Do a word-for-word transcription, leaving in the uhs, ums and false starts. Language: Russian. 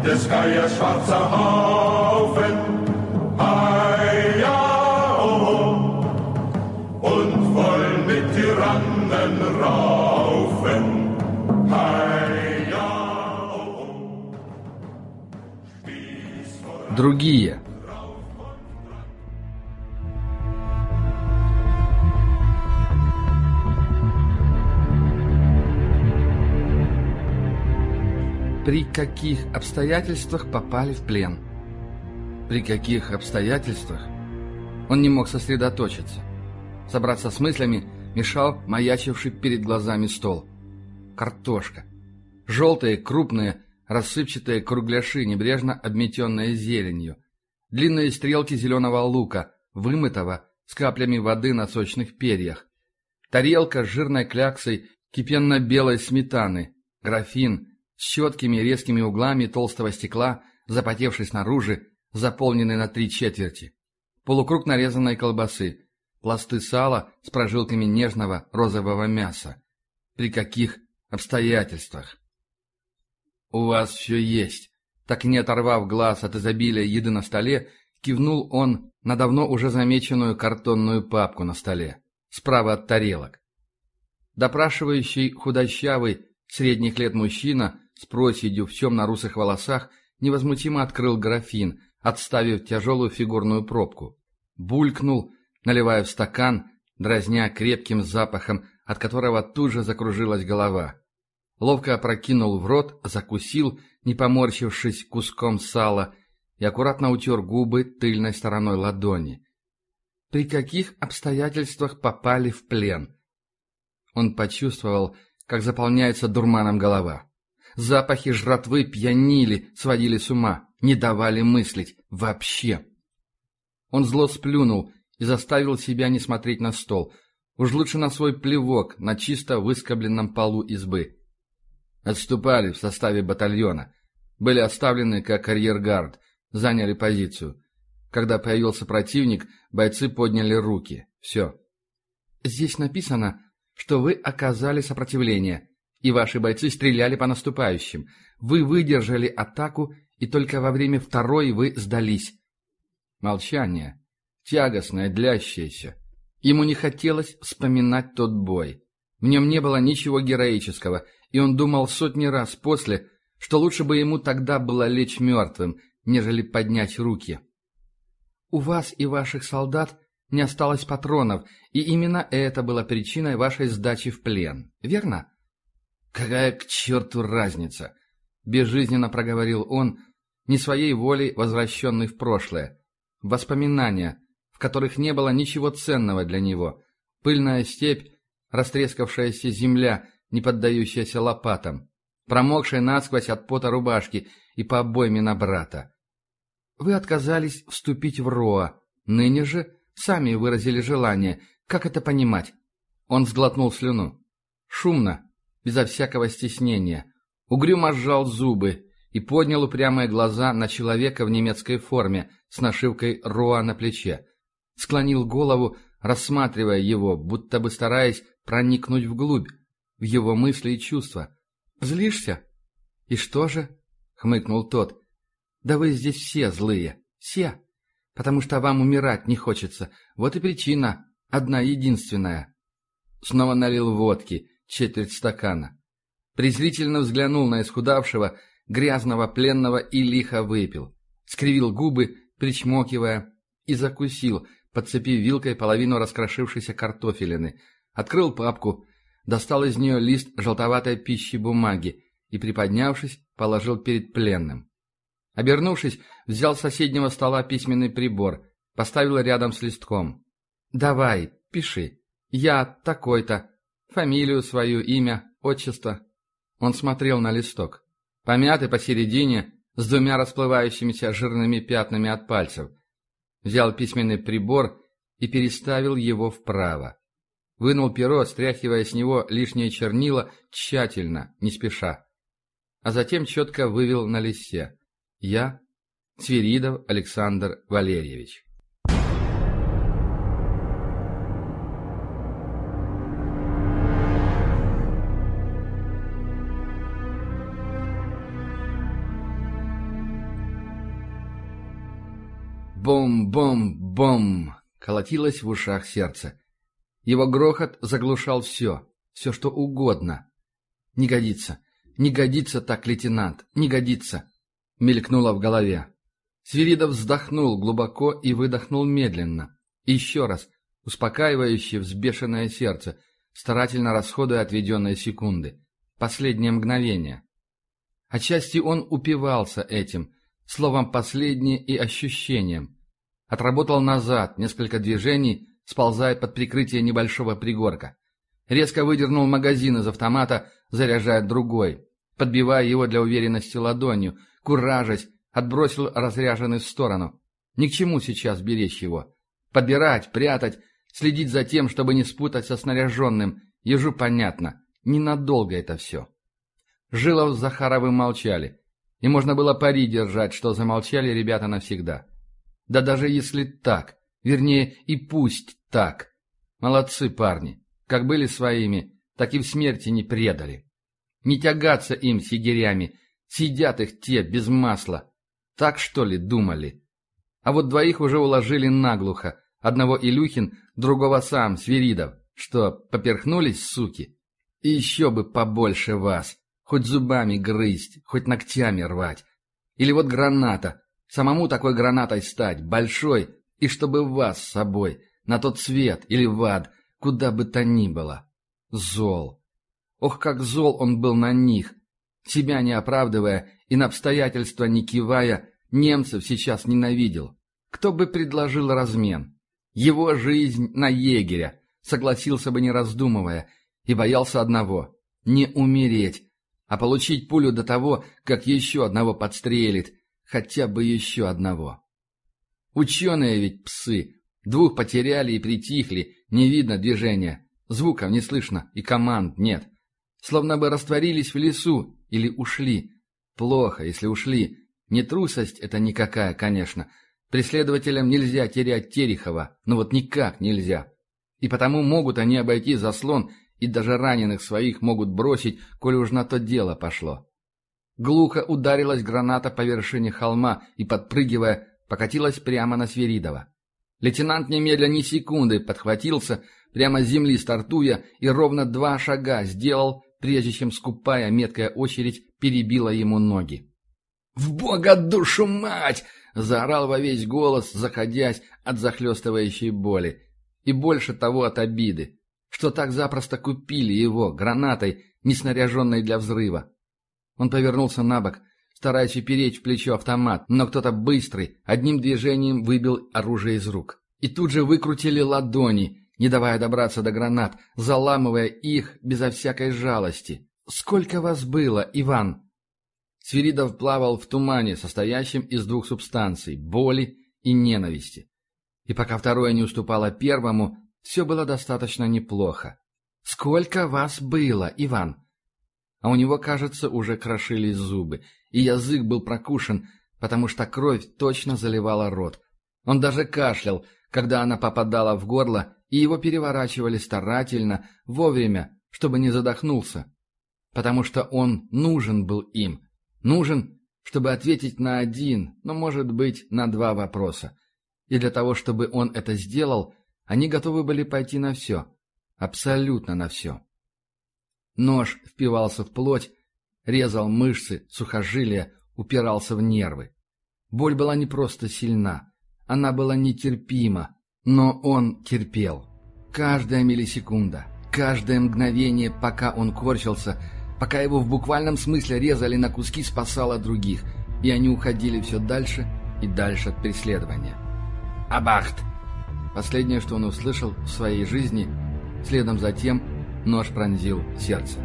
des Geiers schwarzer Haufen, heia, oh, und wollen mit Tyrannen raufen, heia, oh. Другие. При каких обстоятельствах попали в плен? При каких обстоятельствах? Он не мог сосредоточиться. Собраться с мыслями мешал маячивший перед глазами стол. Картошка. Желтые, крупные, рассыпчатые кругляши, небрежно обметенные зеленью. Длинные стрелки зеленого лука, вымытого, с каплями воды на сочных перьях. Тарелка с жирной кляксой кипенно-белой сметаны. Графин с четкими резкими углами толстого стекла, запотевший снаружи, заполненный на три четверти. Полукруг нарезанной колбасы, пласты сала с прожилками нежного розового мяса. При каких обстоятельствах? «У вас все есть». Так и не оторвав глаз от изобилия еды на столе, кивнул он на давно уже замеченную картонную папку на столе, справа от тарелок. Допрашивающий худощавый, средних лет мужчина с проседью в темно-русых волосах невозмутимо открыл графин, отставив тяжелую фигурную пробку. Булькнул, наливая в стакан, дразня крепким запахом, от которого тут же закружилась голова. Ловко опрокинул в рот, закусил, не поморщившись куском сала, и аккуратно утер губы тыльной стороной ладони. При каких обстоятельствах попали в плен? Он почувствовал, как заполняется дурманом голова. Запахи жратвы пьянили, сводили с ума, не давали мыслить вообще. Он зло сплюнул и заставил себя не смотреть на стол. Уж лучше на свой плевок на чисто выскобленном полу избы. Отступали в составе батальона. Были оставлены как арьергард, заняли позицию. Когда появился противник, бойцы подняли руки. Все. Здесь написано, что вы оказали сопротивление, и ваши бойцы стреляли по наступающим. Вы выдержали атаку, и только во время второй вы сдались. Молчание. Тягостное, длящееся. Ему не хотелось вспоминать тот бой. В нем не было ничего героического, и он думал сотни раз после, что лучше бы ему тогда было лечь мертвым, нежели поднять руки. У вас и ваших солдат не осталось патронов, и именно это было причиной вашей сдачи в плен, верно? Какая к черту разница? Безжизненно проговорил он, не своей волей возвращенный в прошлое. Воспоминания, в которых не было ничего ценного для него. Пыльная степь, растрескавшаяся земля, не поддающаяся лопатам, промокшая насквозь от пота рубашки и по обойме на брата. Вы отказались вступить в РОА, ныне же сами выразили желание. Как это понимать? Он сглотнул слюну. Шумно, безо всякого стеснения. Угрюмо сжал зубы и поднял упрямые глаза на человека в немецкой форме с нашивкой РОА на плече. Склонил голову, рассматривая его, будто бы стараясь проникнуть вглубь, в его мысли и чувства. «Злишься?» «И что же?» — хмыкнул тот. «Да вы здесь все злые, все, потому что вам умирать не хочется. Вот и причина, одна единственная». Снова налил водки, четверть стакана. Презрительно взглянул на исхудавшего, грязного пленного и лихо выпил. Скривил губы, причмокивая, и закусил, подцепив вилкой половину раскрошившейся картофелины. Открыл папку, достал из нее лист желтоватой пищи бумаги и, приподнявшись, положил перед пленным. Обернувшись, взял с соседнего стола письменный прибор, поставил рядом с листком. «Давай, пиши. Я такой-то. Фамилию свою, имя, отчество». Он смотрел на листок. Помятый посередине, с двумя расплывающимися жирными пятнами от пальцев. Взял письменный прибор и переставил его вправо. Вынул перо, стряхивая с него лишние чернила, тщательно, не спеша. А затем четко вывел на листе: «Я, Свиридов Александр Валерьевич». Бом-бом-бом! Колотилось в ушах сердце. Его грохот заглушал все, все что угодно. «Не годится, не годится так, лейтенант, не годится!» Мелькнуло в голове. Свиридов вздохнул глубоко и выдохнул медленно. И еще раз, успокаивающе взбешенное сердце, старательно расходуя отведенные секунды. Последнее мгновение. Отчасти он упивался этим, словом «последнее» и ощущением. Отработал назад несколько движений, сползая под прикрытие небольшого пригорка. Резко выдернул магазин из автомата, заряжая другой, подбивая его для уверенности ладонью, куражась, отбросил разряженный в сторону. Ни к чему сейчас беречь его. Подбирать, прятать, следить за тем, чтобы не спутать со снаряженным. Ежу понятно, ненадолго это все. Жилов с Захаровым молчали. И можно было пари держать, что замолчали ребята навсегда. Да даже если так, вернее и пусть так. Молодцы парни. Как были своими, так и в смерти не предали. Не тягаться им с егерями, сидят их те без масла. Так что ли думали? А вот двоих уже уложили наглухо. Одного Илюхин, другого сам, Свиридов. Что, поперхнулись, суки? И еще бы побольше вас. Хоть зубами грызть, хоть ногтями рвать. Или вот граната. Самому такой гранатой стать, большой, и чтобы вас с собой, на тот свет или в ад, куда бы то ни было. Зол. Ох, как зол он был на них. Себя не оправдывая и на обстоятельства не кивая, немцев сейчас ненавидел. Кто бы предложил размен? Его жизнь на егеря. Согласился бы не раздумывая. И боялся одного — не умереть, а получить пулю до того, как еще одного подстрелит. Хотя бы еще одного. Ученые ведь псы. Двух потеряли и притихли, не видно движения. Звуков не слышно и команд нет. Словно бы растворились в лесу или ушли. Плохо, если ушли. Не трусость это никакая, конечно. Преследователям нельзя терять Терехова, но вот никак нельзя. И потому могут они обойти заслон и даже раненых своих могут бросить, коли уж на то дело пошло. Глухо ударилась граната по вершине холма и, подпрыгивая, покатилась прямо на Свиридова. Лейтенант немедля ни секунды подхватился, прямо с земли стартуя, и ровно два шага сделал, прежде чем скупая меткая очередь перебила ему ноги. «В бога душу мать!» — заорал во весь голос, заходясь от захлестывающей боли. И больше того от обиды, что так запросто купили его гранатой, не снаряженной для взрыва. Он повернулся на бок, стараясь упереть в плечо автомат, но кто-то быстрый, одним движением выбил оружие из рук. И тут же выкрутили ладони, не давая добраться до гранат, заламывая их безо всякой жалости. «Сколько вас было, Иван?» Свиридов плавал в тумане, состоящем из двух субстанций – боли и ненависти. И пока второе не уступало первому, все было достаточно неплохо. «Сколько вас было, Иван?» А у него, кажется, уже крошились зубы, и язык был прокушен, потому что кровь точно заливала рот. Он даже кашлял, когда она попадала в горло, и его переворачивали старательно, вовремя, чтобы не задохнулся. Потому что он нужен был им. Нужен, чтобы ответить на один, но, может быть, на два вопроса. И для того, чтобы он это сделал, они готовы были пойти на все. Абсолютно на все. Нож впивался в плоть, резал мышцы, сухожилия, упирался в нервы. Боль была не просто сильна, она была нетерпима, но он терпел. Каждая миллисекунда, каждое мгновение, пока он корчился, пока его в буквальном смысле резали на куски, спасало других, и они уходили все дальше и дальше от преследования. «Абахт!» Последнее, что он услышал в своей жизни, следом за тем нож пронзил сердце.